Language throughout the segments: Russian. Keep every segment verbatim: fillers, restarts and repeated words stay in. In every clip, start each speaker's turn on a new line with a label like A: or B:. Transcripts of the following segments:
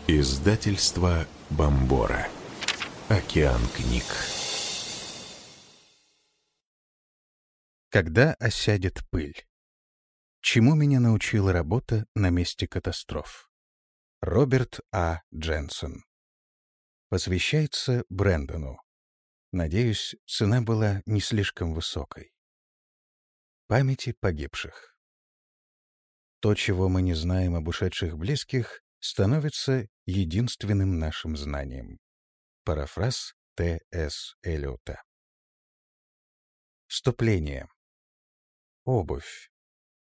A: Издательство Бомбора. Океан книг.
B: Когда осядет пыль? Чему меня научила работа на месте катастроф? Роберт А. Дженсон. Посвящается Брэндону. Надеюсь, цена была не слишком высокой. Памяти погибших. То, чего мы не знаем об ушедших близких, становится единственным нашим знанием. Парафраз Т С Эллиота. Вступление. Обувь.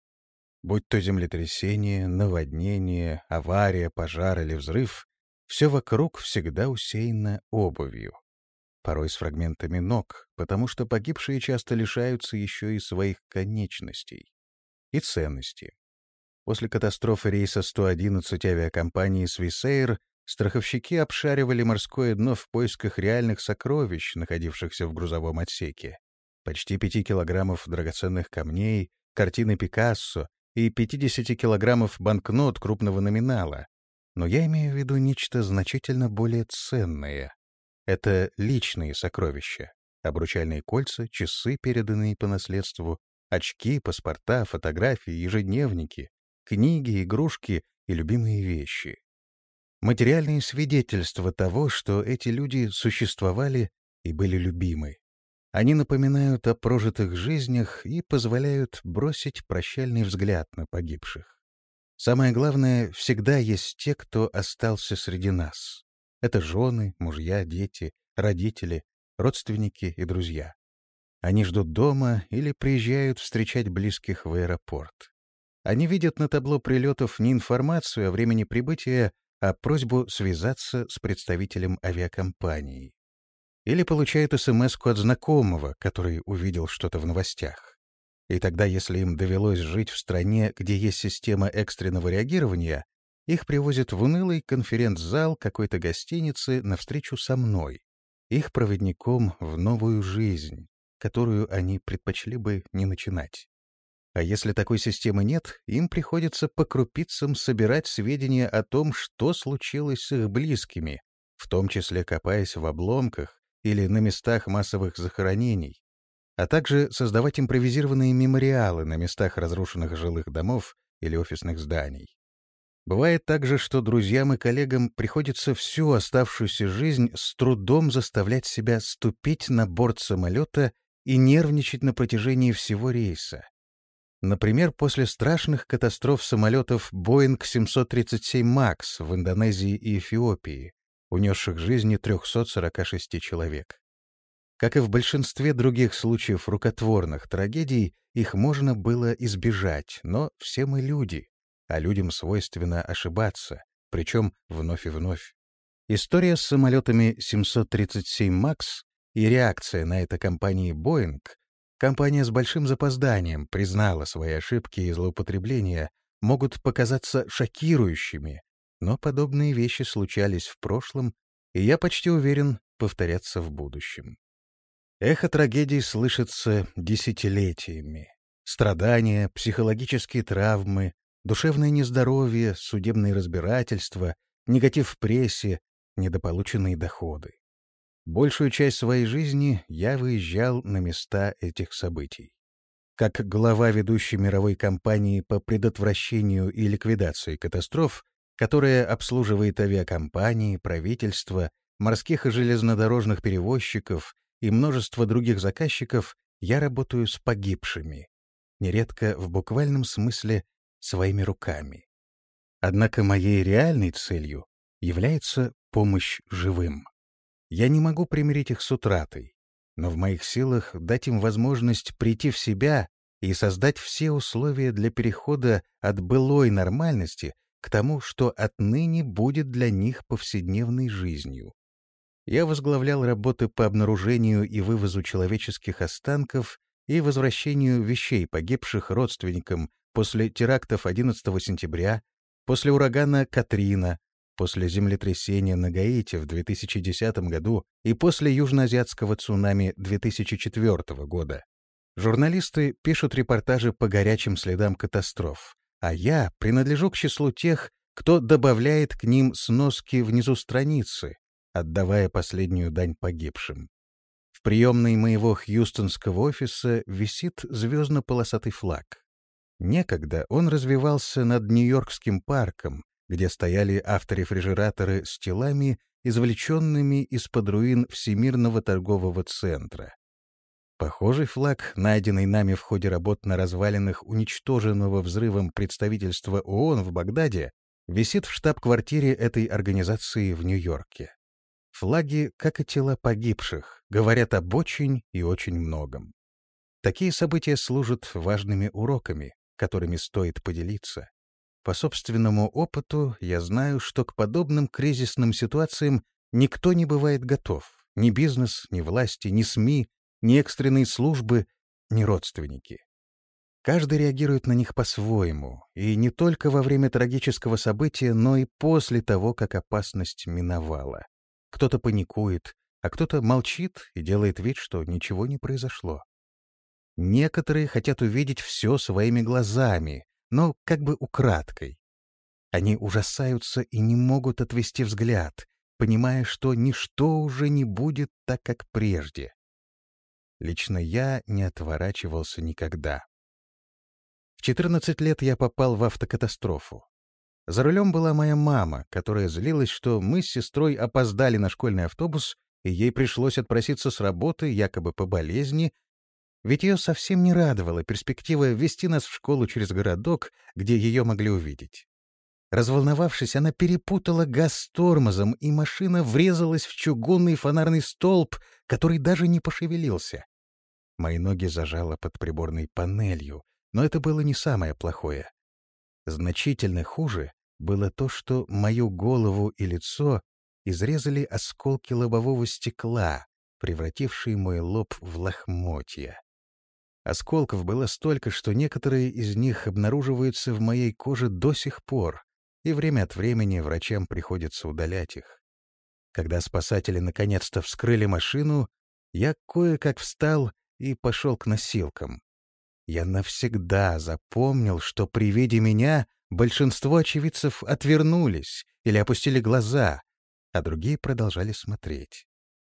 B: Будь то землетрясение, наводнение, авария, пожар или взрыв, все вокруг всегда усеяно обувью. Порой с фрагментами ног, потому что погибшие часто лишаются еще и своих конечностей и ценностей. После катастрофы рейса сто одиннадцать авиакомпании Swissair страховщики обшаривали морское дно в поисках реальных сокровищ, находившихся в грузовом отсеке. Почти пяти килограммов драгоценных камней, картины Пикассо и пятидесяти килограммов банкнот крупного номинала. Но я имею в виду нечто значительно более ценное. Это личные сокровища. Обручальные кольца, часы, переданные по наследству, очки, паспорта, фотографии, ежедневники, книги, игрушки и любимые вещи. Материальные свидетельства того, что эти люди существовали и были любимы. Они напоминают о прожитых жизнях и позволяют бросить прощальный взгляд на погибших. Самое главное, всегда есть те, кто остался среди нас. Это жены, мужья, дети, родители, родственники и друзья. Они ждут дома или приезжают встречать близких в аэропорт. Они видят на табло прилетов не информацию о времени прибытия, а просьбу связаться с представителем авиакомпании. Или получают смс-ку от знакомого, который увидел что-то в новостях. И тогда, если им довелось жить в стране, где есть система экстренного реагирования, их привозят в унылый конференц-зал какой-то гостиницы на встречу со мной, их проводником в новую жизнь, которую они предпочли бы не начинать. А если такой системы нет, им приходится по крупицам собирать сведения о том, что случилось с их близкими, в том числе копаясь в обломках или на местах массовых захоронений, а также создавать импровизированные мемориалы на местах разрушенных жилых домов или офисных зданий. Бывает также, что друзьям и коллегам приходится всю оставшуюся жизнь с трудом заставлять себя ступить на борт самолета и нервничать на протяжении всего рейса. Например, после страшных катастроф самолетов Боинг семьсот тридцать семь макс в Индонезии и Эфиопии, унесших жизни трехсот сорока шести человек. Как и в большинстве других случаев рукотворных трагедий, их можно было избежать, но все мы люди, а людям свойственно ошибаться, причем вновь и вновь. История с самолетами семьсот тридцать семь макс и реакция на это компании Боинг. Компания с большим запозданием признала свои ошибки и злоупотребления, могут показаться шокирующими, но подобные вещи случались в прошлом, и я почти уверен, повторятся в будущем. Эхо трагедий слышится десятилетиями. Страдания, психологические травмы, душевное нездоровье, судебные разбирательства, негатив в прессе, недополученные доходы. Большую часть своей жизни я выезжал на места этих событий. Как глава ведущей мировой компании по предотвращению и ликвидации катастроф, которая обслуживает авиакомпании, правительства, морских и железнодорожных перевозчиков и множество других заказчиков, я работаю с погибшими, нередко в буквальном смысле своими руками. Однако моей реальной целью является помощь живым. Я не могу примирить их с утратой, но в моих силах дать им возможность прийти в себя и создать все условия для перехода от былой нормальности к тому, что отныне будет для них повседневной жизнью. Я возглавлял работы по обнаружению и вывозу человеческих останков и возвращению вещей погибших родственникам после терактов одиннадцатого сентября, после урагана Катрина, после землетрясения на Гаити в две тысячи десятом году и после южноазиатского цунами две тысячи четвёртого года. Журналисты пишут репортажи по горячим следам катастроф, а я принадлежу к числу тех, кто добавляет к ним сноски внизу страницы, отдавая последнюю дань погибшим. В приемной моего хьюстонского офиса висит звездно-полосатый флаг. Некогда он развевался над Нью-Йоркским парком, где стояли авторефрижераторы с телами, извлеченными из-под руин Всемирного торгового центра. Похожий флаг, найденный нами в ходе работ на развалинах уничтоженного взрывом представительства ООН в Багдаде, висит в штаб-квартире этой организации в Нью-Йорке. Флаги, как и тела погибших, говорят об очень и очень многом. Такие события служат важными уроками, которыми стоит поделиться. По собственному опыту я знаю, что к подобным кризисным ситуациям никто не бывает готов. Ни бизнес, ни власти, ни СМИ, ни экстренные службы, ни родственники. Каждый реагирует на них по-своему, и не только во время трагического события, но и после того, как опасность миновала. Кто-то паникует, а кто-то молчит и делает вид, что ничего не произошло. Некоторые хотят увидеть все своими глазами, но как бы украдкой. Они ужасаются и не могут отвести взгляд, понимая, что ничто уже не будет так, как прежде. Лично я не отворачивался никогда. В четырнадцать лет я попал в автокатастрофу. За рулем была моя мама, которая злилась, что мы с сестрой опоздали на школьный автобус, и ей пришлось отпроситься с работы якобы по болезни, ведь ее совсем не радовала перспектива везти нас в школу через городок, где ее могли увидеть. Разволновавшись, она перепутала газ с тормозом, и машина врезалась в чугунный фонарный столб, который даже не пошевелился. Мои ноги зажало под приборной панелью, но это было не самое плохое. Значительно хуже было то, что мою голову и лицо изрезали осколки лобового стекла, превратившие мой лоб в лохмотья. Осколков было столько, что некоторые из них обнаруживаются в моей коже до сих пор, и время от времени врачам приходится удалять их. Когда спасатели наконец-то вскрыли машину, я кое-как встал и пошел к носилкам. Я навсегда запомнил, что при виде меня большинство очевидцев отвернулись или опустили глаза, а другие продолжали смотреть.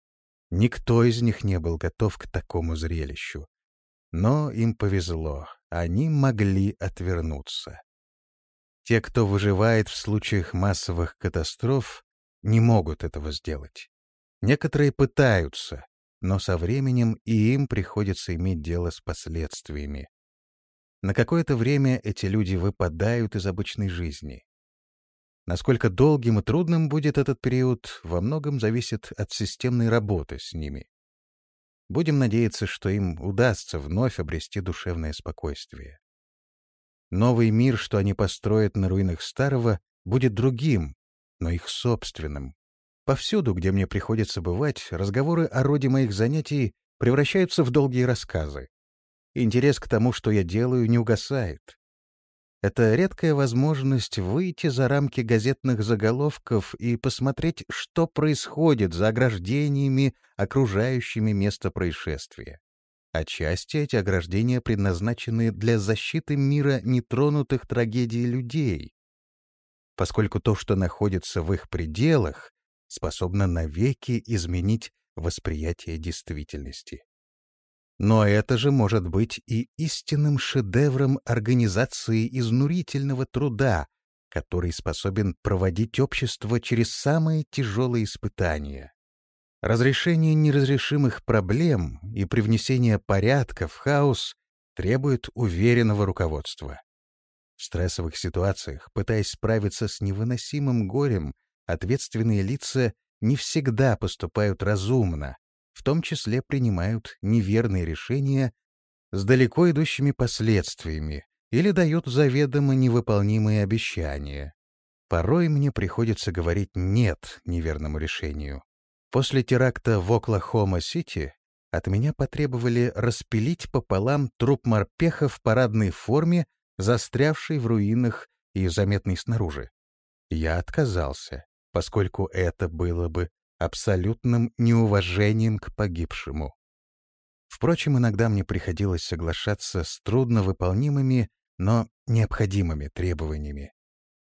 B: Никто из них не был готов к такому зрелищу. Но им повезло, они могли отвернуться. Те, кто выживает в случаях массовых катастроф, не могут этого сделать. Некоторые пытаются, но со временем и им приходится иметь дело с последствиями. На какое-то время эти люди выпадают из обычной жизни. Насколько долгим и трудным будет этот период, во многом зависит от системной работы с ними. Будем надеяться, что им удастся вновь обрести душевное спокойствие. Новый мир, что они построят на руинах старого, будет другим, но их собственным. Повсюду, где мне приходится бывать, разговоры о роде моих занятий превращаются в долгие рассказы. Интерес к тому, что я делаю, не угасает. Это редкая возможность выйти за рамки газетных заголовков и посмотреть, что происходит за ограждениями, окружающими место происшествия. Отчасти эти ограждения предназначены для защиты мира нетронутых трагедий людей, поскольку то, что находится в их пределах, способно навеки изменить восприятие действительности. Но это же может быть и истинным шедевром организации изнурительного труда, который способен проводить общество через самые тяжелые испытания. Разрешение неразрешимых проблем и привнесение порядка в хаос требует уверенного руководства. В стрессовых ситуациях, пытаясь справиться с невыносимым горем, ответственные лица не всегда поступают разумно, в том числе принимают неверные решения с далеко идущими последствиями или дают заведомо невыполнимые обещания. Порой мне приходится говорить «нет» неверному решению. После теракта в Оклахома-Сити от меня потребовали распилить пополам труп морпеха в парадной форме, застрявший в руинах и заметный снаружи. Я отказался, поскольку это было бы абсолютным неуважением к погибшему. Впрочем, иногда мне приходилось соглашаться с трудновыполнимыми, но необходимыми требованиями.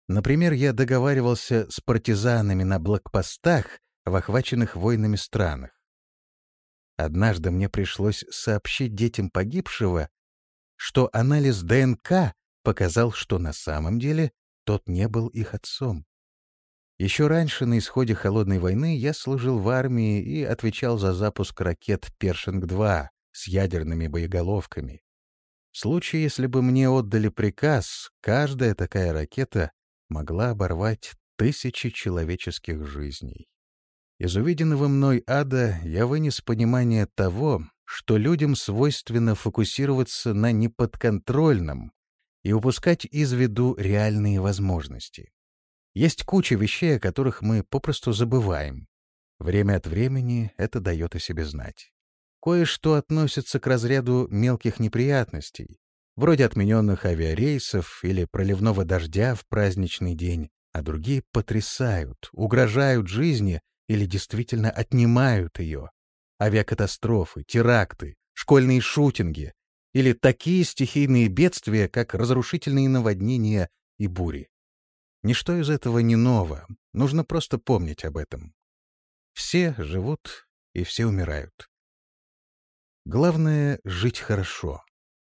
B: Например, я договаривался с партизанами на блокпостах в охваченных войнами странах. Однажды мне пришлось сообщить детям погибшего, что анализ ДНК показал, что на самом деле тот не был их отцом. Еще раньше, на исходе Холодной войны, я служил в армии и отвечал за запуск ракет «Першинг-два» с ядерными боеголовками. В случае, если бы мне отдали приказ, каждая такая ракета могла оборвать тысячи человеческих жизней. Из увиденного мной ада я вынес понимание того, что людям свойственно фокусироваться на неподконтрольном и упускать из виду реальные возможности. Есть куча вещей, о которых мы попросту забываем. Время от времени это дает о себе знать. Кое-что относится к разряду мелких неприятностей, вроде отмененных авиарейсов или проливного дождя в праздничный день, а другие потрясают, угрожают жизни или действительно отнимают ее. Авиакатастрофы, теракты, школьные шутинги или такие стихийные бедствия, как разрушительные наводнения и бури. Ничто из этого не ново, нужно просто помнить об этом. Все живут и все умирают. Главное — жить хорошо.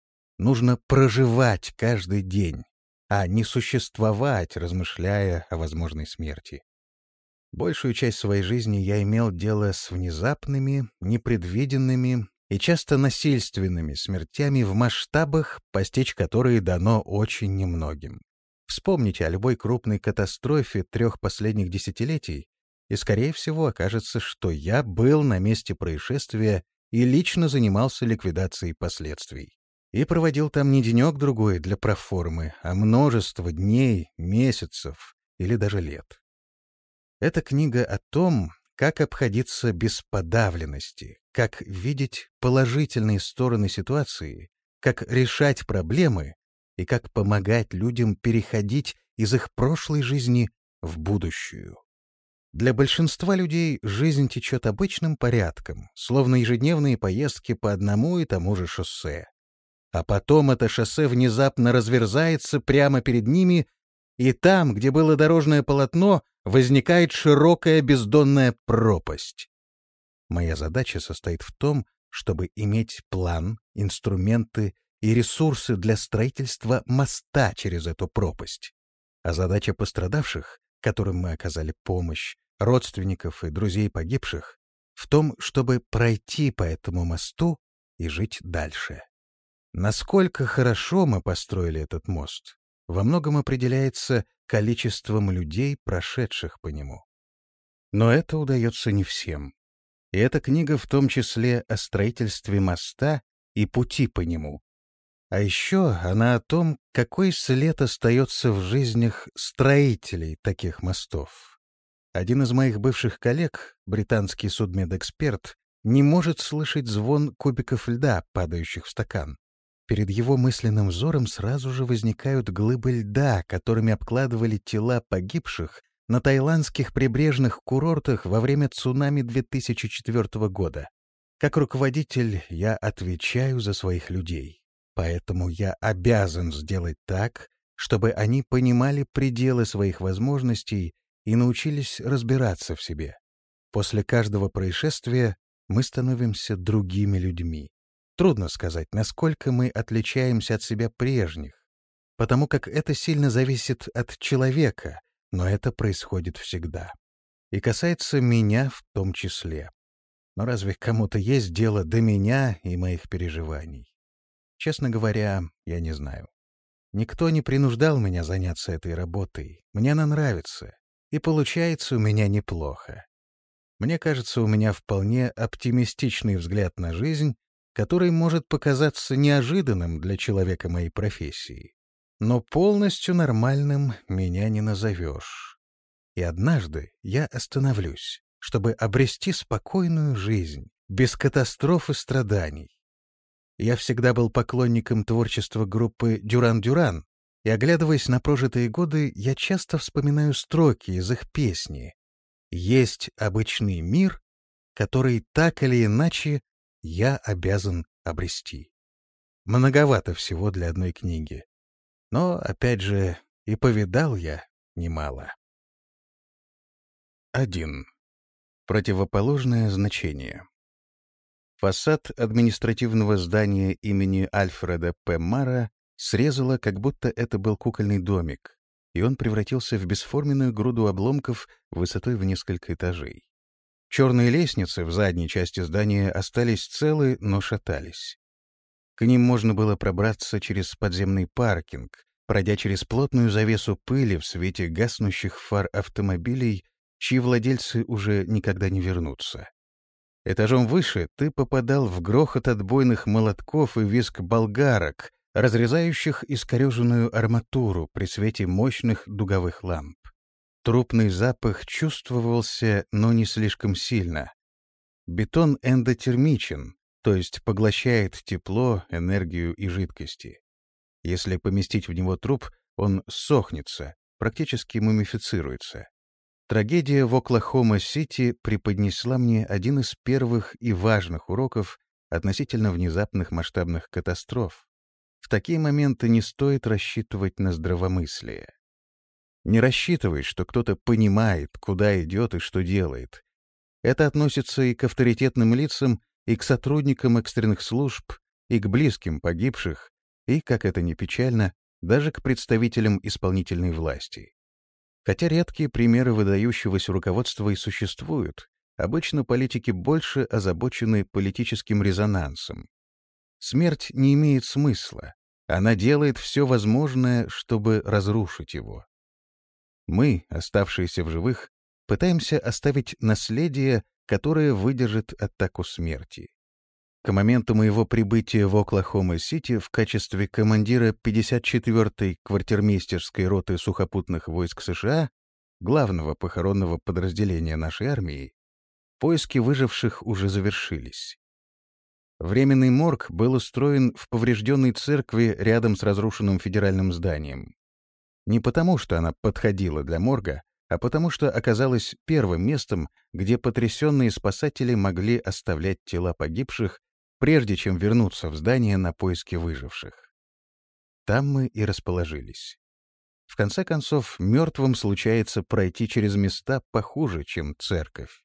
B: Нужно проживать каждый день, а не существовать, размышляя о возможной смерти. Большую часть своей жизни я имел дело с внезапными, непредвиденными и часто насильственными смертями в масштабах, постичь которые дано очень немногим. Вспомните о любой крупной катастрофе трех последних десятилетий, и, скорее всего, окажется, что я был на месте происшествия и лично занимался ликвидацией последствий. И проводил там не денек-другой для проформы, а множество дней, месяцев или даже лет. Эта книга о том, как обходиться без подавленности, как видеть положительные стороны ситуации, как решать проблемы и как помогать людям переходить из их прошлой жизни в будущую. Для большинства людей жизнь течет обычным порядком, словно ежедневные поездки по одному и тому же шоссе. А потом это шоссе внезапно разверзается прямо перед ними, и там, где было дорожное полотно, возникает широкая бездонная пропасть. Моя задача состоит в том, чтобы иметь план, инструменты и ресурсы для строительства моста через эту пропасть. А задача пострадавших, которым мы оказали помощь, родственников и друзей погибших, в том, чтобы пройти по этому мосту и жить дальше. Насколько хорошо мы построили этот мост, во многом определяется количеством людей, прошедших по нему. Но это удается не всем. И эта книга в том числе о строительстве моста и пути по нему. А еще она о том, какой след остается в жизнях строителей таких мостов. Один из моих бывших коллег, британский судмедэксперт, не может слышать звон кубиков льда, падающих в стакан. Перед его мысленным взором сразу же возникают глыбы льда, которыми обкладывали тела погибших на таиландских прибрежных курортах во время цунами две тысячи четвёртого года. Как руководитель я отвечаю за своих людей, поэтому я обязан сделать так, чтобы они понимали пределы своих возможностей и научились разбираться в себе. После каждого происшествия мы становимся другими людьми. Трудно сказать, насколько мы отличаемся от себя прежних, потому как это сильно зависит от человека, но это происходит всегда. И касается меня в том числе. Но разве кому-то есть дело до меня и моих переживаний? Честно говоря, я не знаю. Никто не принуждал меня заняться этой работой. Мне она нравится, и получается у меня неплохо. Мне кажется, у меня вполне оптимистичный взгляд на жизнь, который может показаться неожиданным для человека моей профессии. Но полностью нормальным меня не назовешь. И однажды я остановлюсь, чтобы обрести спокойную жизнь, без катастроф и страданий. Я всегда был поклонником творчества группы «Дюран-Дюран», и, оглядываясь на прожитые годы, я часто вспоминаю строки из их песни. «Есть обычный мир, который так или иначе я обязан обрести». Многовато всего для одной книги. Но, опять же, и повидал я немало. один. Противоположное значение. Фасад административного здания имени Альфреда П. Мара срезало, как будто это был кукольный домик, и он превратился в бесформенную груду обломков высотой в несколько этажей. Черные лестницы в задней части здания остались целы, но шатались. К ним можно было пробраться через подземный паркинг, пройдя через плотную завесу пыли в свете гаснущих фар автомобилей, чьи владельцы уже никогда не вернутся. Этажом выше ты попадал в грохот отбойных молотков и визг болгарок, разрезающих искореженную арматуру при свете мощных дуговых ламп. Трупный запах чувствовался, но не слишком сильно. Бетон эндотермичен, то есть поглощает тепло, энергию и жидкости. Если поместить в него труп, он ссохнется, практически мумифицируется. Трагедия в Оклахома-Сити преподнесла мне один из первых и важных уроков относительно внезапных масштабных катастроф. В такие моменты не стоит рассчитывать на здравомыслие. Не рассчитывай, что кто-то понимает, куда идет и что делает. Это относится и к авторитетным лицам, и к сотрудникам экстренных служб, и к близким погибших, и, как это ни печально, даже к представителям исполнительной власти. Хотя редкие примеры выдающегося руководства и существуют, обычно политики больше озабочены политическим резонансом. Смерть не имеет смысла, она делает все возможное, чтобы разрушить его. Мы, оставшиеся в живых, пытаемся оставить наследие, которое выдержит атаку смерти. К моменту моего прибытия в Оклахома-Сити в качестве командира пятьдесят четвёртой квартирмейстерской роты сухопутных войск США, главного похоронного подразделения нашей армии, поиски выживших уже завершились. Временный морг был устроен в поврежденной церкви рядом с разрушенным федеральным зданием. Не потому, что она подходила для морга, а потому что оказалась первым местом, где потрясенные спасатели могли оставлять тела погибших, прежде чем вернуться в здание на поиски выживших. Там мы и расположились. В конце концов, мертвым случается пройти через места похуже, чем церковь.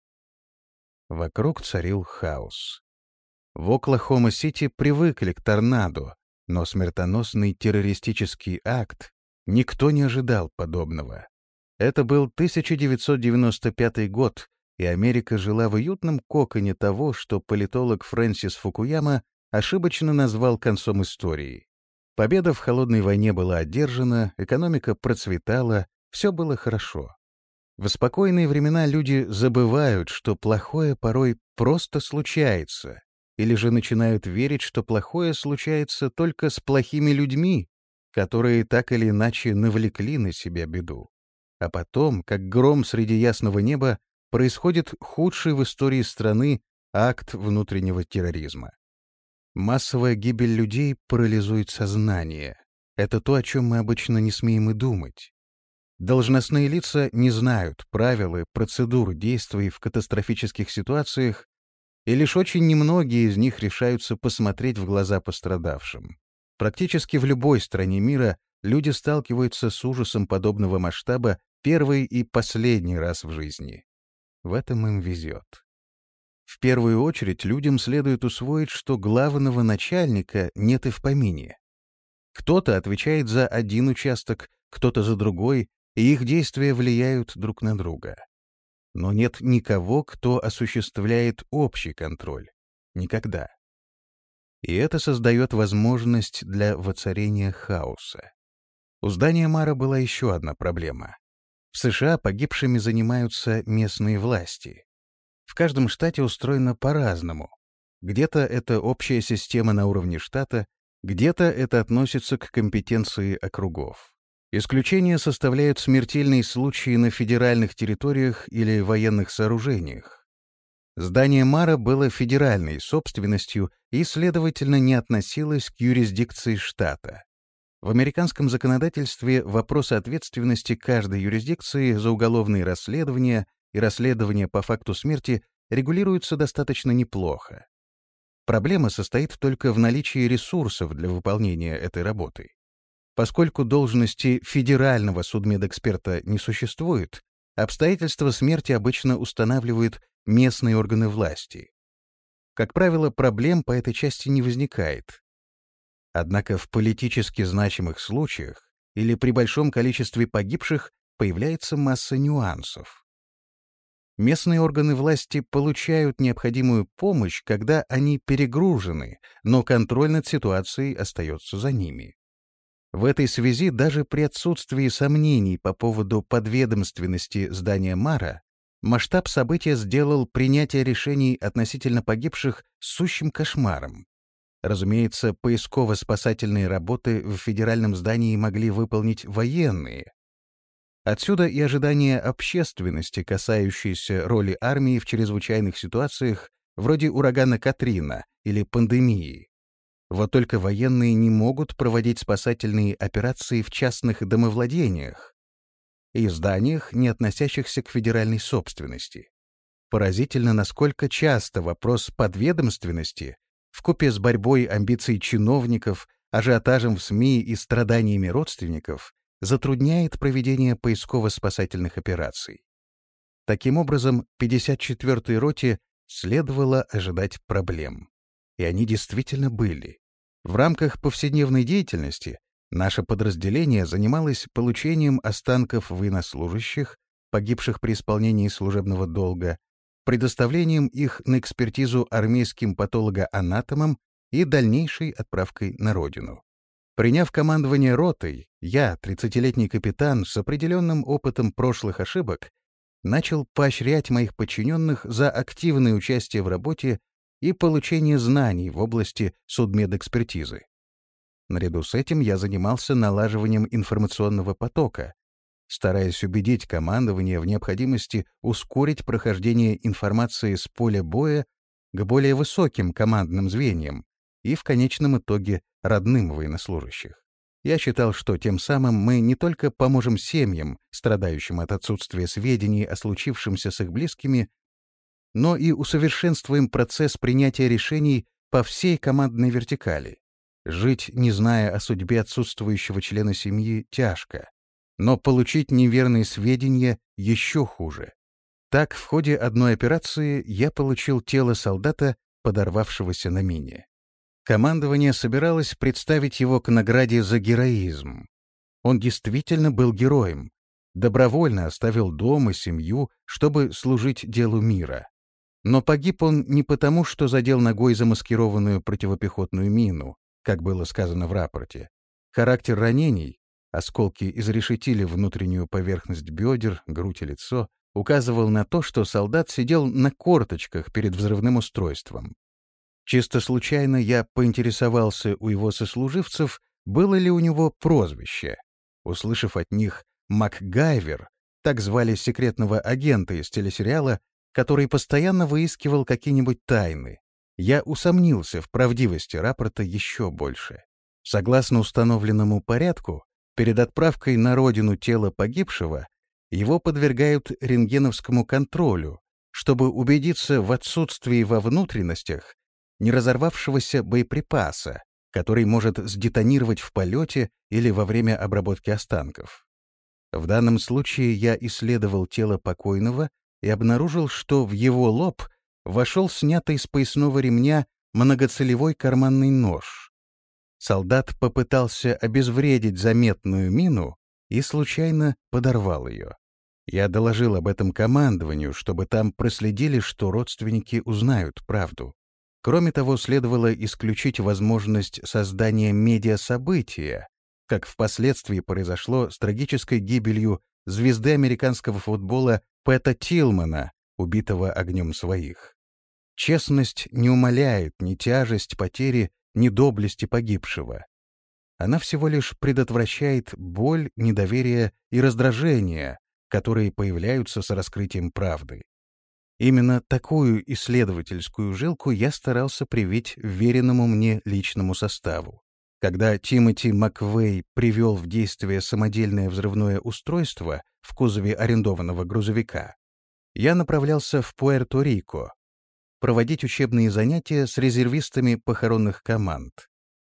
B: Вокруг царил хаос. В Оклахома-Сити привыкли к торнадо, но смертоносный террористический акт никто не ожидал подобного. Это был тысяча девятьсот девяносто пятый год, и Америка жила в уютном коконе того, что политолог Фрэнсис Фукуяма ошибочно назвал концом истории. Победа в холодной войне была одержана, экономика процветала, все было хорошо. В спокойные времена люди забывают, что плохое порой просто случается, или же начинают верить, что плохое случается только с плохими людьми, которые так или иначе навлекли на себя беду. А потом, как гром среди ясного неба, происходит худший в истории страны акт внутреннего терроризма. Массовая гибель людей парализует сознание. Это то, о чем мы обычно не смеем и думать. Должностные лица не знают правил и процедур действий в катастрофических ситуациях, и лишь очень немногие из них решаются посмотреть в глаза пострадавшим. Практически в любой стране мира люди сталкиваются с ужасом подобного масштаба первый и последний раз в жизни. В этом им везет. В первую очередь людям следует усвоить, что главного начальника нет и в помине. Кто-то отвечает за один участок, кто-то за другой, и их действия влияют друг на друга. Но нет никого, кто осуществляет общий контроль. Никогда. И это создает возможность для воцарения хаоса. У здания Мара была еще одна проблема. В США погибшими занимаются местные власти. В каждом штате устроено по-разному. Где-то это общая система на уровне штата, где-то это относится к компетенции округов. Исключения составляют смертельные случаи на федеральных территориях или военных сооружениях. Здание Мара было федеральной собственностью и, следовательно, не относилось к юрисдикции штата. В американском законодательстве вопрос ответственности каждой юрисдикции за уголовные расследования и расследования по факту смерти регулируются достаточно неплохо. Проблема состоит только в наличии ресурсов для выполнения этой работы. Поскольку должности федерального судмедэксперта не существует, обстоятельства смерти обычно устанавливают местные органы власти. Как правило, проблем по этой части не возникает. Однако в политически значимых случаях или при большом количестве погибших появляется масса нюансов. Местные органы власти получают необходимую помощь, когда они перегружены, но контроль над ситуацией остается за ними. В этой связи даже при отсутствии сомнений по поводу подведомственности здания МАРа масштаб события сделал принятие решений относительно погибших сущим кошмаром. Разумеется, поисково-спасательные работы в федеральном здании могли выполнить военные. Отсюда и ожидания общественности, касающиеся роли армии в чрезвычайных ситуациях вроде урагана Катрина или пандемии. Вот только военные не могут проводить спасательные операции в частных домовладениях и зданиях, не относящихся к федеральной собственности. Поразительно, насколько часто вопрос подведомственности вкупе с борьбой амбиций чиновников, ажиотажем в СМИ и страданиями родственников затрудняет проведение поисково-спасательных операций. Таким образом, пятьдесят четвёртой роте следовало ожидать проблем. И они действительно были. В рамках повседневной деятельности наше подразделение занималось получением останков военнослужащих, погибших при исполнении служебного долга, предоставлением их на экспертизу армейским патологоанатомам и дальнейшей отправкой на родину. Приняв командование ротой, я, тридцатилетний капитан с определенным опытом прошлых ошибок, начал поощрять моих подчиненных за активное участие в работе и получение знаний в области судмедэкспертизы. Наряду с этим я занимался налаживанием информационного потока, стараясь убедить командование в необходимости ускорить прохождение информации с поля боя к более высоким командным звеньям и, в конечном итоге, родным военнослужащих. Я считал, что тем самым мы не только поможем семьям, страдающим от отсутствия сведений о случившемся с их близкими, но и усовершенствуем процесс принятия решений по всей командной вертикали. Жить, не зная о судьбе отсутствующего члена семьи, тяжко, но получить неверные сведения еще хуже. Так, в ходе одной операции я получил тело солдата, подорвавшегося на мине. Командование собиралось представить его к награде за героизм. Он действительно был героем, добровольно оставил дом и семью, чтобы служить делу мира. Но погиб он не потому, что задел ногой замаскированную противопехотную мину, как было сказано в рапорте. Характер ранений, осколки изрешетили внутреннюю поверхность бедер, грудь и лицо, указывал на то, что солдат сидел на корточках перед взрывным устройством. Чисто случайно я поинтересовался у его сослуживцев, было ли у него прозвище. Услышав от них «МакГайвер», так звали секретного агента из телесериала, который постоянно выискивал какие-нибудь тайны, я усомнился в правдивости рапорта еще больше. Согласно установленному порядку, перед отправкой на родину тела погибшего его подвергают рентгеновскому контролю, чтобы убедиться в отсутствии во внутренностях не разорвавшегося боеприпаса, который может сдетонировать в полете или во время обработки останков. В данном случае я исследовал тело покойного и обнаружил, что в его лоб вошел снятый с поясного ремня многоцелевой карманный нож. Солдат попытался обезвредить заметную мину и случайно подорвал ее. Я доложил об этом командованию, чтобы там проследили, что родственники узнают правду. Кроме того, следовало исключить возможность создания медиасобытия, как впоследствии произошло с трагической гибелью звезды американского футбола Пэта Тилмана, убитого огнем своих. Честность не умаляет ни тяжесть потери, ни доблести погибшего. Она всего лишь предотвращает боль, недоверие и раздражение, которые появляются с раскрытием правды. Именно такую исследовательскую жилку я старался привить веренному мне личному составу. Когда Тимоти Маквей привел в действие самодельное взрывное устройство в кузове арендованного грузовика, я направлялся в Пуэрто-Рико проводить учебные занятия с резервистами похоронных команд.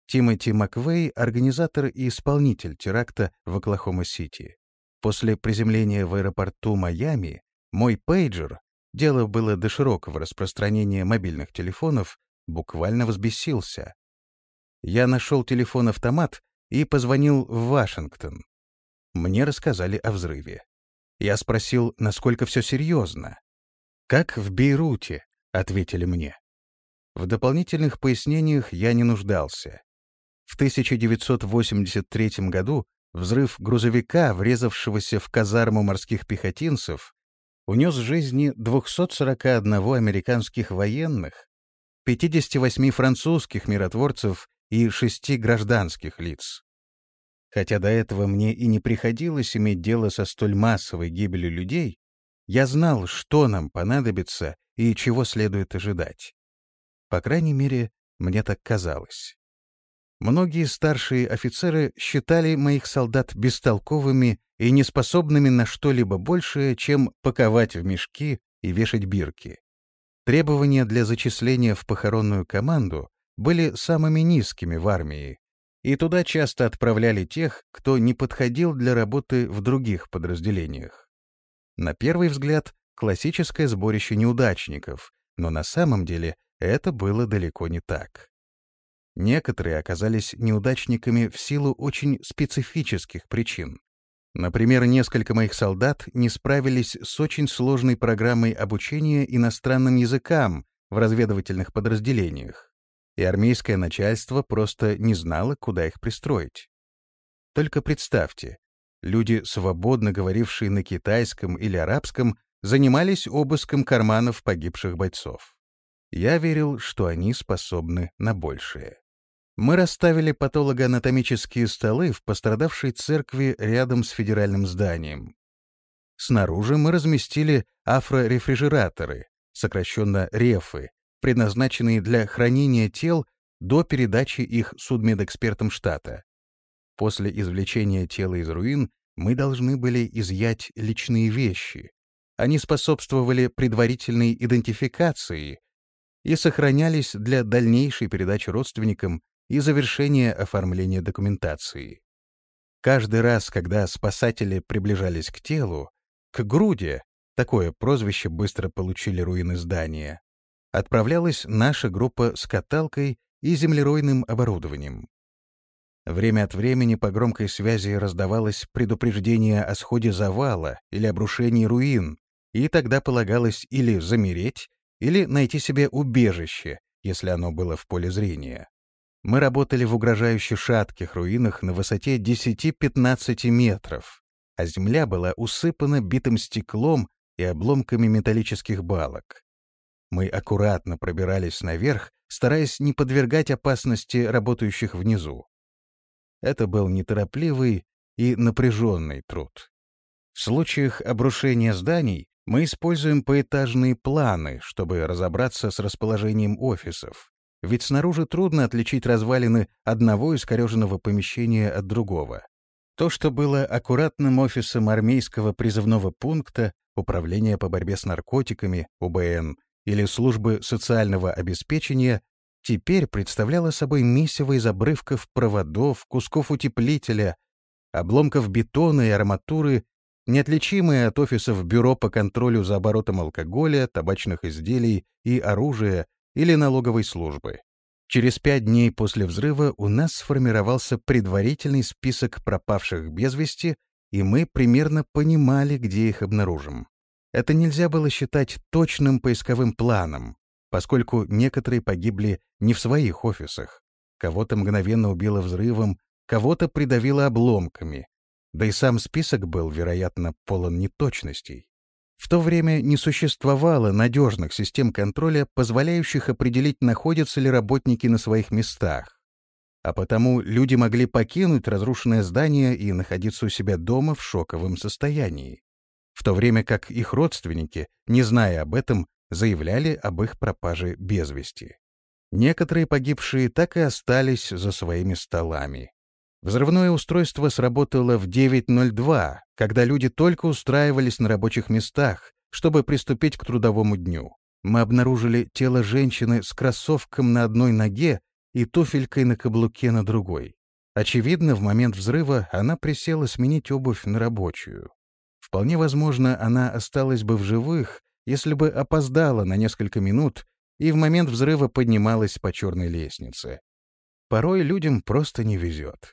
B: Тимоти Маквей — организатор и исполнитель теракта в Оклахома-Сити. После приземления в аэропорту Майами мой пейджер, дело было до широкого распространения мобильных телефонов, буквально взбесился. Я нашел телефон-автомат и позвонил в Вашингтон. Мне рассказали о взрыве. Я спросил, насколько все серьезно. «Как в Бейруте», — ответили мне. В дополнительных пояснениях я не нуждался. В тысяча девятьсот восемьдесят третьем году взрыв грузовика, врезавшегося в казарму морских пехотинцев, унес жизни двухсот сорока одного американских военных, пятидесяти восьми французских миротворцев и шести гражданских лиц. Хотя до этого мне и не приходилось иметь дело со столь массовой гибелью людей, я знал, что нам понадобится и чего следует ожидать. По крайней мере, мне так казалось. Многие старшие офицеры считали моих солдат бестолковыми и неспособными на что-либо большее, чем паковать в мешки и вешать бирки. Требования для зачисления в похоронную команду были самыми низкими в армии, и туда часто отправляли тех, кто не подходил для работы в других подразделениях. На первый взгляд, классическое сборище неудачников, но на самом деле это было далеко не так. Некоторые оказались неудачниками в силу очень специфических причин. Например, несколько моих солдат не справились с очень сложной программой обучения иностранным языкам в разведывательных подразделениях, и армейское начальство просто не знало, куда их пристроить. Только представьте, люди, свободно говорившие на китайском или арабском, занимались обыском карманов погибших бойцов. Я верил, что они способны на большее. Мы расставили патологоанатомические столы в пострадавшей церкви рядом с федеральным зданием. Снаружи мы разместили афрорефрижераторы, сокращенно рефы, предназначенные для хранения тел до передачи их судмедэкспертам штата. После извлечения тела из руин мы должны были изъять личные вещи. Они способствовали предварительной идентификации и сохранялись для дальнейшей передачи родственникам и завершения оформления документации. Каждый раз, когда спасатели приближались к телу, к груди, такое прозвище быстро получили руины здания, отправлялась наша группа с каталкой и землеройным оборудованием. Время от времени по громкой связи раздавалось предупреждение о сходе завала или обрушении руин, и тогда полагалось или замереть, или найти себе убежище, если оно было в поле зрения. Мы работали в угрожающе шатких руинах на высоте десяти-пятнадцати метров, а земля была усыпана битым стеклом и обломками металлических балок. Мы аккуратно пробирались наверх, стараясь не подвергать опасности работающих внизу. Это был неторопливый и напряженный труд. В случаях обрушения зданий мы используем поэтажные планы, чтобы разобраться с расположением офисов. Ведь снаружи трудно отличить развалины одного искореженного помещения от другого. То, что было аккуратным офисом армейского призывного пункта, Управления по борьбе с наркотиками, У Б Н, или Службы социального обеспечения, теперь представляло собой месиво из обрывков проводов, кусков утеплителя, обломков бетона и арматуры, неотличимые от офисов Бюро по контролю за оборотом алкоголя, табачных изделий и оружия или налоговой службы. Через пять дней после взрыва у нас сформировался предварительный список пропавших без вести, и мы примерно понимали, где их обнаружим. Это нельзя было считать точным поисковым планом, поскольку некоторые погибли не в своих офисах. Кого-то мгновенно убило взрывом, кого-то придавило обломками. Да и сам список был, вероятно, полон неточностей. В то время не существовало надежных систем контроля, позволяющих определить, находятся ли работники на своих местах. А потому люди могли покинуть разрушенное здание и находиться у себя дома в шоковом состоянии, в то время как их родственники, не зная об этом, заявляли об их пропаже без вести. Некоторые погибшие так и остались за своими столами. Взрывное устройство сработало в девять ноль два, когда люди только устраивались на рабочих местах, чтобы приступить к трудовому дню. Мы обнаружили тело женщины с кроссовком на одной ноге и туфелькой на каблуке на другой. Очевидно, в момент взрыва она присела сменить обувь на рабочую. Вполне возможно, она осталась бы в живых, если бы опоздала на несколько минут и в момент взрыва поднималась по черной лестнице. Порой людям просто не везет.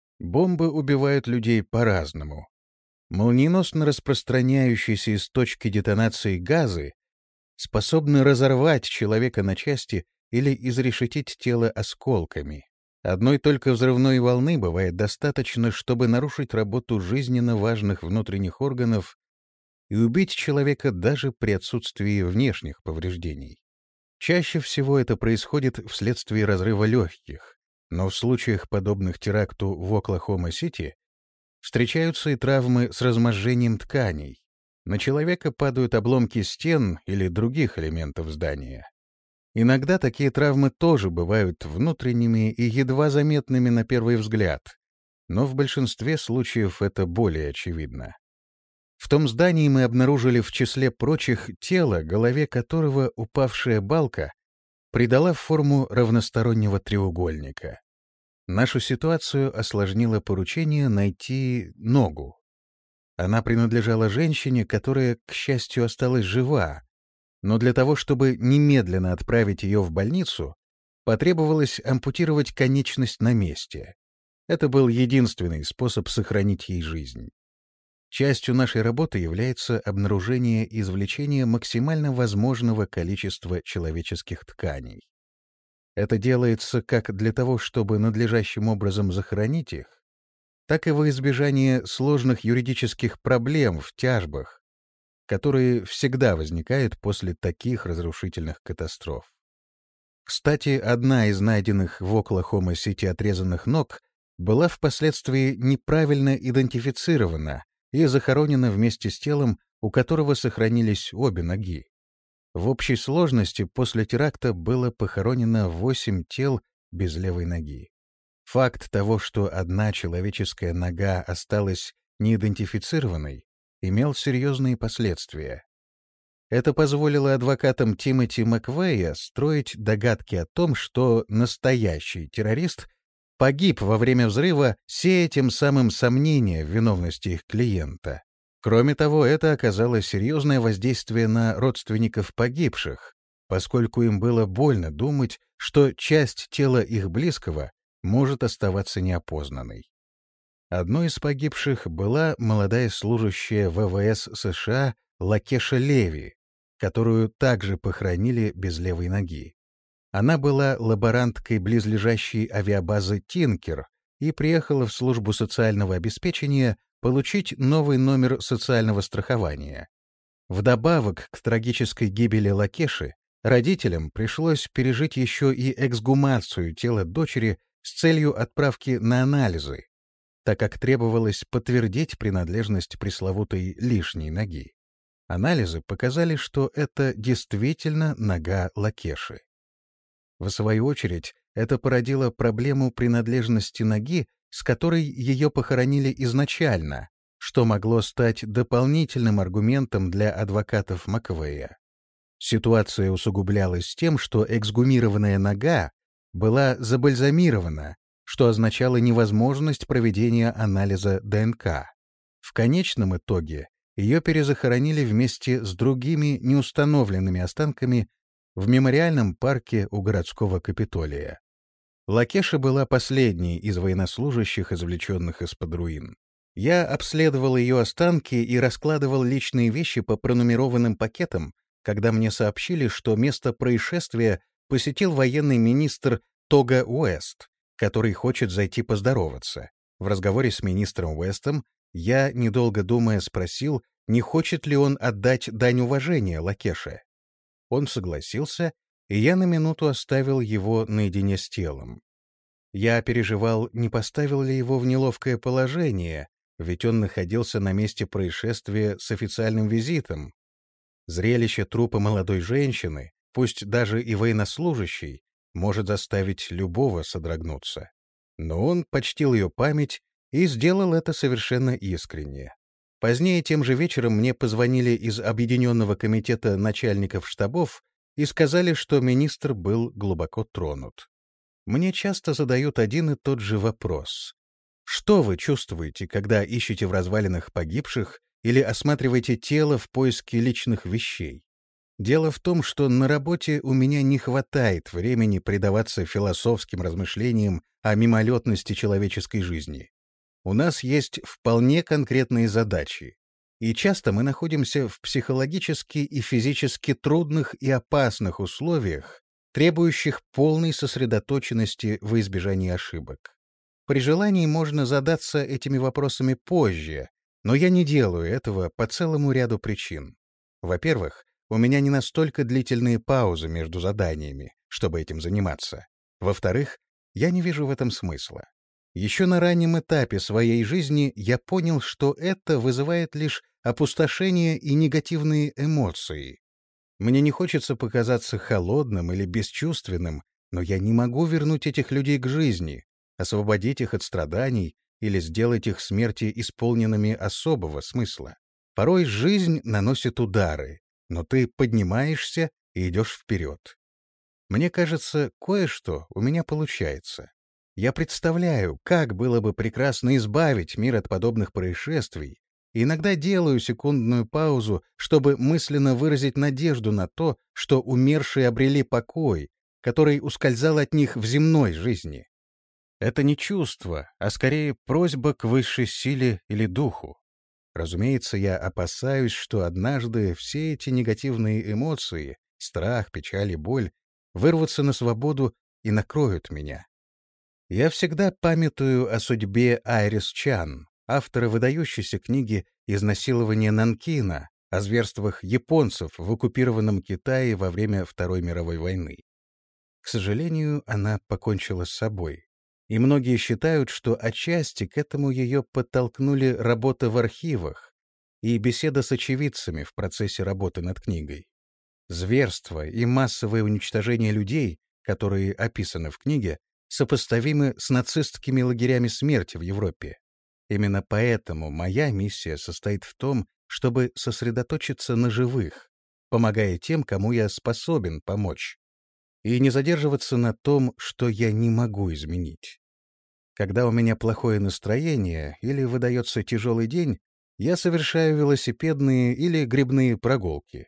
B: Бомбы убивают людей по-разному. Молниеносно распространяющиеся из точки детонации газы способны разорвать человека на части или изрешетить тело осколками. Одной только взрывной волны бывает достаточно, чтобы нарушить работу жизненно важных внутренних органов и убить человека даже при отсутствии внешних повреждений. Чаще всего это происходит вследствие разрыва легких, но в случаях, подобных теракту в Оклахома-Сити, встречаются и травмы с разможжением тканей. На человека падают обломки стен или других элементов здания. Иногда такие травмы тоже бывают внутренними и едва заметными на первый взгляд, но в большинстве случаев это более очевидно. В том здании мы обнаружили в числе прочих тело, голове которого упавшая балка придала форму равностороннего треугольника. Нашу ситуацию осложнило поручение найти ногу. Она принадлежала женщине, которая, к счастью, осталась жива, но для того, чтобы немедленно отправить ее в больницу, потребовалось ампутировать конечность на месте. Это был единственный способ сохранить ей жизнь. Частью нашей работы является обнаружение и извлечение максимально возможного количества человеческих тканей. Это делается как для того, чтобы надлежащим образом захоронить их, так и во избежание сложных юридических проблем в тяжбах, которые всегда возникают после таких разрушительных катастроф. Кстати, одна из найденных в Оклахома-Сити отрезанных ног была впоследствии неправильно идентифицирована и захоронена вместе с телом, у которого сохранились обе ноги. В общей сложности после теракта было похоронено восемь тел без левой ноги. Факт того, что одна человеческая нога осталась неидентифицированной, имел серьезные последствия. Это позволило адвокатам Тимоти Маквея строить догадки о том, что настоящий террорист погиб во время взрыва, сея тем самым сомнения в виновности их клиента. Кроме того, это оказало серьезное воздействие на родственников погибших, поскольку им было больно думать, что часть тела их близкого может оставаться неопознанной. Одной из погибших была молодая служащая вэ вэ эс США Лакеша Леви, которую также похоронили без левой ноги. Она была лаборанткой близлежащей авиабазы «Тинкер» и приехала в службу социального обеспечения получить новый номер социального страхования. Вдобавок к трагической гибели Лакеши, родителям пришлось пережить еще и эксгумацию тела дочери с целью отправки на анализы, так как требовалось подтвердить принадлежность пресловутой лишней ноги. Анализы показали, что это действительно нога Лакеши. В свою очередь, это породило проблему принадлежности ноги, с которой ее похоронили изначально, что могло стать дополнительным аргументом для адвокатов Маквея. Ситуация усугублялась тем, что эксгумированная нога была забальзамирована, что означало невозможность проведения анализа дэ эн ка. В конечном итоге ее перезахоронили вместе с другими неустановленными останками в мемориальном парке у городского Капитолия. Лакеша была последней из военнослужащих, извлеченных из-под руин. Я обследовал ее останки и раскладывал личные вещи по пронумерованным пакетам, когда мне сообщили, что место происшествия посетил военный министр Тога Уэст, который хочет зайти поздороваться. В разговоре с министром Уэстом я, недолго думая, спросил, не хочет ли он отдать дань уважения Лакеше. Он согласился, и я на минуту оставил его наедине с телом. Я переживал, не поставил ли его в неловкое положение, ведь он находился на месте происшествия с официальным визитом. Зрелище трупа молодой женщины, пусть даже и военнослужащей, может заставить любого содрогнуться. Но он почтил ее память и сделал это совершенно искренне. Позднее тем же вечером мне позвонили из Объединенного комитета начальников штабов и сказали, что министр был глубоко тронут. Мне часто задают один и тот же вопрос. Что вы чувствуете, когда ищете в развалинах погибших или осматриваете тело в поиске личных вещей? Дело в том, что на работе у меня не хватает времени предаваться философским размышлениям о мимолетности человеческой жизни. У нас есть вполне конкретные задачи, и часто мы находимся в психологически и физически трудных и опасных условиях, требующих полной сосредоточенности во избежании ошибок. При желании можно задаться этими вопросами позже, но я не делаю этого по целому ряду причин. Во-первых, у меня не настолько длительные паузы между заданиями, чтобы этим заниматься. Во-вторых, я не вижу в этом смысла. Еще на раннем этапе своей жизни я понял, что это вызывает лишь опустошение и негативные эмоции. Мне не хочется показаться холодным или бесчувственным, но я не могу вернуть этих людей к жизни, освободить их от страданий или сделать их смерти исполненными особого смысла. Порой жизнь наносит удары, но ты поднимаешься и идешь вперед. Мне кажется, кое-что у меня получается. Я представляю, как было бы прекрасно избавить мир от подобных происшествий, и иногда делаю секундную паузу, чтобы мысленно выразить надежду на то, что умершие обрели покой, который ускользал от них в земной жизни. Это не чувство, а скорее просьба к высшей силе или духу. Разумеется, я опасаюсь, что однажды все эти негативные эмоции, страх, печаль и боль, вырвутся на свободу и накроют меня. Я всегда памятую о судьбе Айрис Чан, автора выдающейся книги «Изнасилование Нанкина», о зверствах японцев в оккупированном Китае во время Второй мировой войны. К сожалению, она покончила с собой. И многие считают, что отчасти к этому ее подтолкнули работа в архивах и беседа с очевидцами в процессе работы над книгой. Зверство и массовое уничтожение людей, которые описаны в книге, сопоставимы с нацистскими лагерями смерти в Европе. Именно поэтому моя миссия состоит в том, чтобы сосредоточиться на живых, помогая тем, кому я способен помочь, и не задерживаться на том, что я не могу изменить. Когда у меня плохое настроение или выдается тяжелый день, я совершаю велосипедные или грибные прогулки.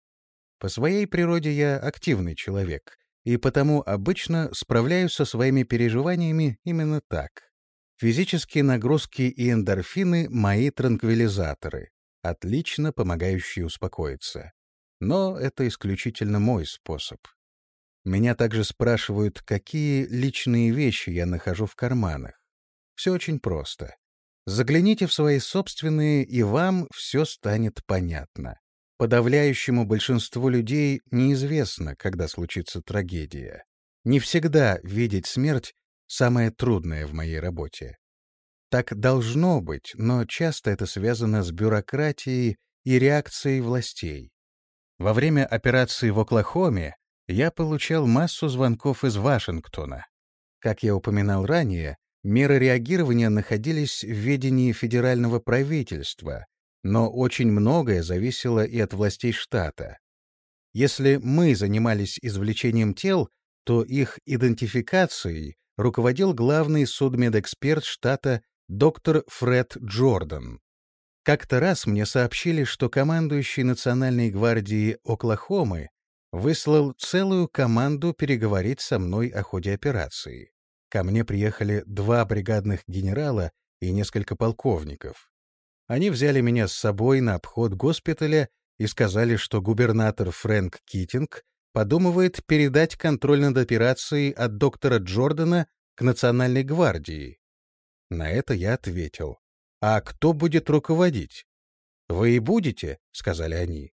B: По своей природе я активный человек, и потому обычно справляюсь со своими переживаниями именно так. Физические нагрузки и эндорфины — мои транквилизаторы, отлично помогающие успокоиться. Но это исключительно мой способ. Меня также спрашивают, какие личные вещи я нахожу в карманах. Все очень просто. Загляните в свои собственные, и вам все станет понятно. Подавляющему большинству людей неизвестно, когда случится трагедия. Не всегда видеть смерть — самое трудное в моей работе. Так должно быть, но часто это связано с бюрократией и реакцией властей. Во время операции в Оклахоме я получал массу звонков из Вашингтона. Как я упоминал ранее, меры реагирования находились в ведении федерального правительства, но очень многое зависело и от властей штата. Если мы занимались извлечением тел, то их идентификацией руководил главный судмедэксперт штата доктор Фред Джордан. Как-то раз мне сообщили, что командующий Национальной гвардией Оклахомы выслал целую команду переговорить со мной о ходе операции. Ко мне приехали два бригадных генерала и несколько полковников. Они взяли меня с собой на обход госпиталя и сказали, что губернатор Фрэнк Китинг подумывает передать контроль над операцией от доктора Джордана к Национальной гвардии. На это я ответил: «А кто будет руководить?» «Вы и будете», — сказали они.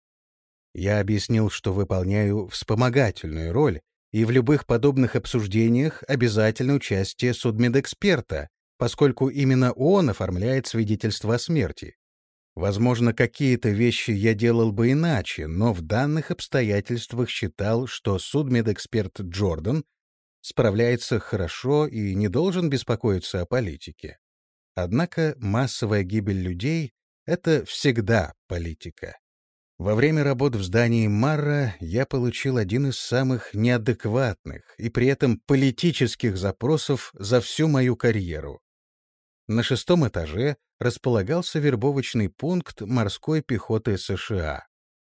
B: Я объяснил, что выполняю вспомогательную роль, и в любых подобных обсуждениях обязательно участие судмедэксперта, поскольку именно он оформляет свидетельство о смерти. Возможно, какие-то вещи я делал бы иначе, но в данных обстоятельствах считал, что судмедэксперт Джордан справляется хорошо и не должен беспокоиться о политике. Однако массовая гибель людей — это всегда политика. Во время работ в здании Марра я получил один из самых неадекватных и при этом политических запросов за всю мою карьеру. На шестом этаже располагался вербовочный пункт морской пехоты США.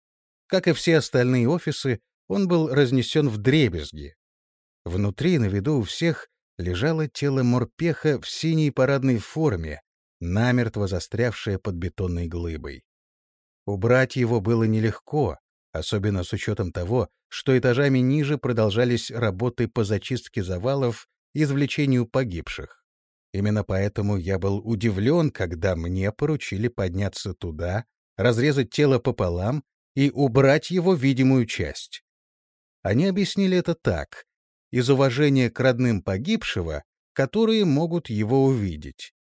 B: Как и все остальные офисы, он был разнесен вдребезги. Внутри, на виду у всех, лежало тело морпеха в синей парадной форме, намертво застрявшее под бетонной глыбой. Убрать его было нелегко, особенно с учетом того, что этажами ниже продолжались работы по зачистке завалов и извлечению погибших. Именно поэтому я был удивлен, когда мне поручили подняться туда, разрезать тело пополам и убрать его видимую часть. Они объяснили это так: из уважения к родным погибшего, которые могут его увидеть.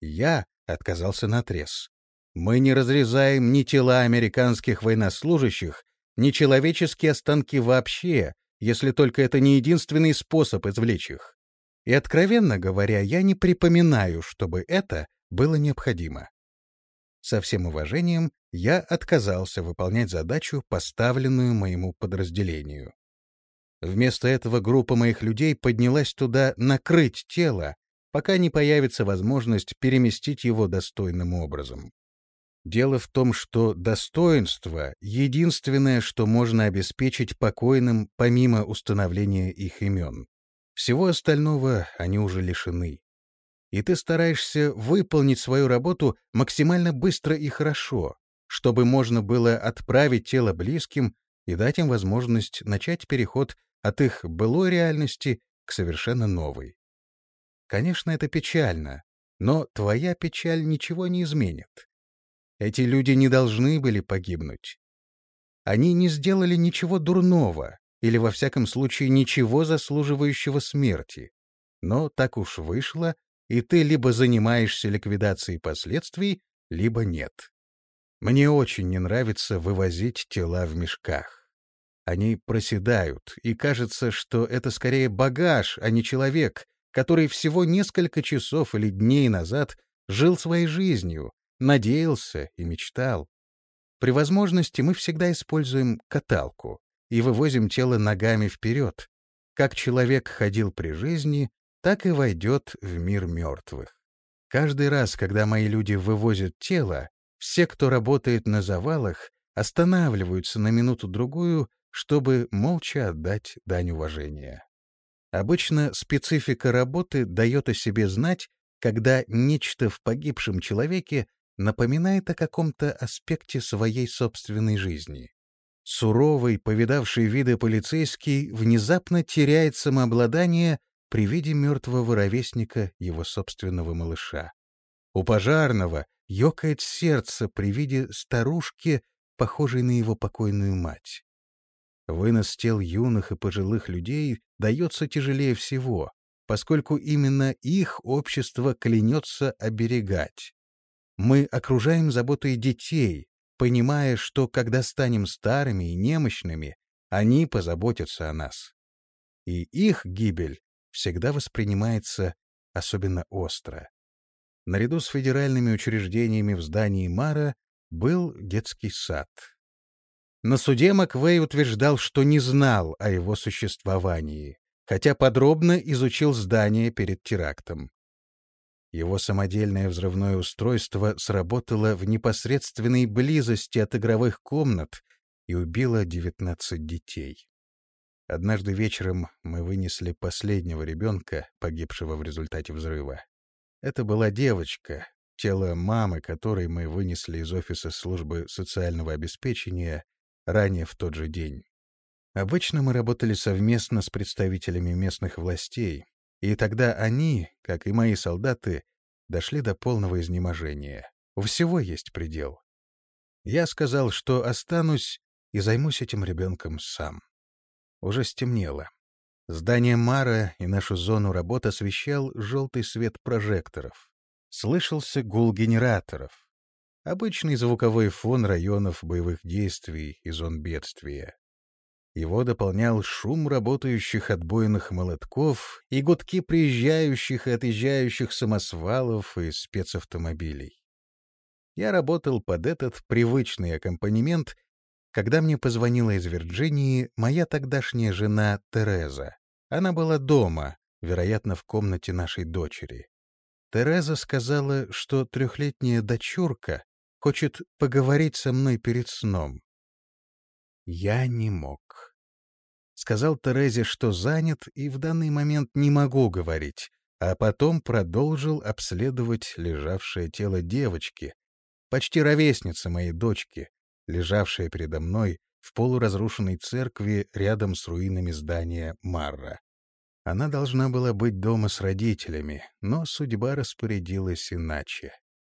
B: Я отказался наотрез. Мы не разрезаем ни тела американских военнослужащих, ни человеческие останки вообще, если только это не единственный способ извлечь их. И, откровенно говоря, я не припоминаю, чтобы это было необходимо. Со всем уважением, я отказался выполнять задачу, поставленную моему подразделению. Вместо этого группа моих людей поднялась туда накрыть тело, пока не появится возможность переместить его достойным образом. Дело в том, что достоинство — единственное, что можно обеспечить покойным помимо установления их имен. Всего остального они уже лишены. И ты стараешься выполнить свою работу максимально быстро и хорошо, чтобы можно было отправить тело близким и дать им возможность начать переход от их былой реальности к совершенно новой. Конечно, это печально, но твоя печаль ничего не изменит. Эти люди не должны были погибнуть. Они не сделали ничего дурного или, во всяком случае, ничего заслуживающего смерти. Но так уж вышло, и ты либо занимаешься ликвидацией последствий, либо нет. Мне очень не нравится вывозить тела в мешках. Они проседают, и кажется, что это скорее багаж, а не человек, который всего несколько часов или дней назад жил своей жизнью, надеялся и мечтал. При возможности мы всегда используем каталку и вывозим тело ногами вперед. Как человек ходил при жизни, так и войдет в мир мертвых. Каждый раз, когда мои люди вывозят тело, все, кто работает на завалах, останавливаются на минуту-другую, чтобы молча отдать дань уважения. Обычно специфика работы дает о себе знать, когда нечто в погибшем человеке напоминает о каком-то аспекте своей собственной жизни. Суровый, повидавший виды полицейский внезапно теряет самообладание при виде мертвого ровесника его собственного малыша. У пожарного ёкает сердце при виде старушки, похожей на его покойную мать. Вынос тел юных и пожилых людей дается тяжелее всего, поскольку именно их общество клянется оберегать. Мы окружаем заботой детей, понимая, что когда станем старыми и немощными, они позаботятся о нас. И их гибель всегда воспринимается особенно остро. Наряду с федеральными учреждениями в здании Мара был детский сад. На суде Маквей утверждал, что не знал о его существовании, хотя подробно изучил здание перед терактом. Его самодельное взрывное устройство сработало в непосредственной близости от игровых комнат и убило девятнадцать детей. Однажды вечером мы вынесли последнего ребенка, погибшего в результате взрыва. Это была девочка, тело мамы которой мы вынесли из офиса службы социального обеспечения ранее в тот же день. Обычно мы работали совместно с представителями местных властей, и тогда они, как и мои солдаты, дошли до полного изнеможения. У всего есть предел. Я сказал, что останусь и займусь этим ребенком сам. Уже стемнело. Здание Мара и нашу зону работы освещал желтый свет прожекторов. Слышался гул генераторов. Обычный звуковой фон районов боевых действий и зон бедствия. Его дополнял шум работающих отбойных молотков и гудки приезжающих и отъезжающих самосвалов и спецавтомобилей. Я работал под этот привычный аккомпанемент когда мне позвонила из Вирджинии моя тогдашняя жена Тереза. Она была дома, вероятно, в комнате нашей дочери. Тереза сказала, что трехлетняя дочурка хочет поговорить со мной перед сном. Я не мог. Сказал Терезе, что занят и в данный момент не могу говорить, а потом продолжил обследовать лежавшее тело девочки, почти ровесницы моей дочки, лежавшая передо мной в полуразрушенной церкви рядом с руинами здания Марра. Она должна была быть дома с родителями, но судьба распорядилась иначе.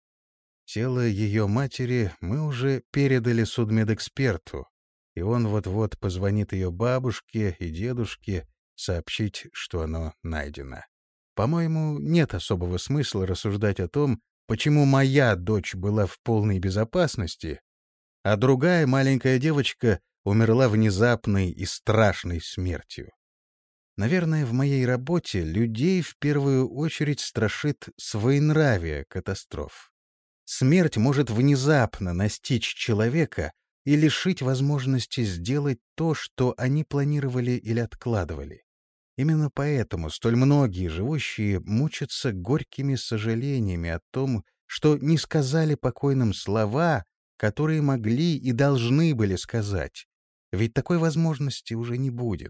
B: Тело ее матери мы уже передали судмедэксперту, и он вот-вот позвонит ее бабушке и дедушке сообщить, что оно найдено. По-моему, нет особого смысла рассуждать о том, почему моя дочь была в полной безопасности, а другая маленькая девочка умерла внезапной и страшной смертью. Наверное, в моей работе людей в первую очередь страшит своенравие катастроф. Смерть может внезапно настичь человека и лишить возможности сделать то, что они планировали или откладывали. Именно поэтому столь многие живущие мучатся горькими сожалениями о том, что не сказали покойным слова, которые могли и должны были сказать, ведь такой возможности уже не будет.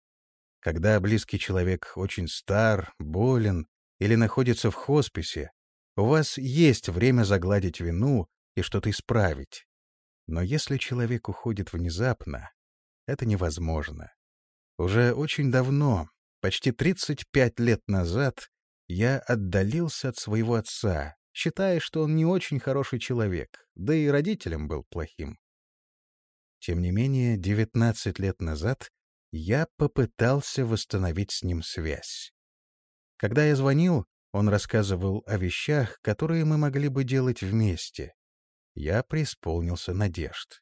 B: Когда близкий человек очень стар, болен или находится в хосписе, у вас есть время загладить вину и что-то исправить. Но если человек уходит внезапно, это невозможно. Уже очень давно, почти тридцать пять лет назад, я отдалился от своего отца, считая, что он не очень хороший человек, да и родителям был плохим. Тем не менее, девятнадцать лет назад я попытался восстановить с ним связь. Когда я звонил, он рассказывал о вещах, которые мы могли бы делать вместе. Я преисполнился надежд.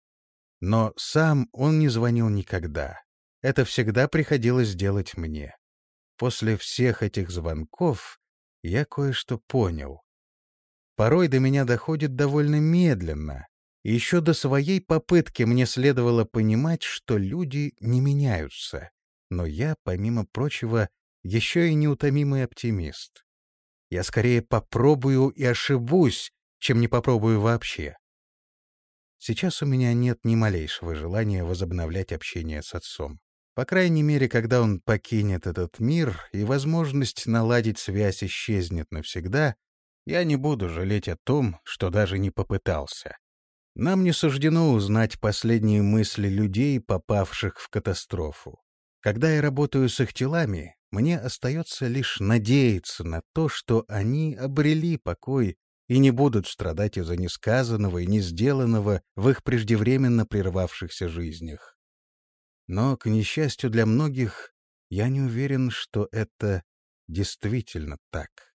B: Но сам он не звонил никогда. Это всегда приходилось делать мне. После всех этих звонков я кое-что понял. Порой до меня доходит довольно медленно, и еще до своей попытки мне следовало понимать, что люди не меняются. Но я, помимо прочего, еще и неутомимый оптимист. Я скорее попробую и ошибусь, чем не попробую вообще. Сейчас у меня нет ни малейшего желания возобновлять общение с отцом. По крайней мере, когда он покинет этот мир и возможность наладить связь исчезнет навсегда, я не буду жалеть о том, что даже не попытался. Нам не суждено узнать последние мысли людей, попавших в катастрофу. Когда я работаю с их телами, мне остается лишь надеяться на то, что они обрели покой и не будут страдать из-за несказанного и несделанного в их преждевременно прервавшихся жизнях. Но, к несчастью для многих, я не уверен, что это действительно так.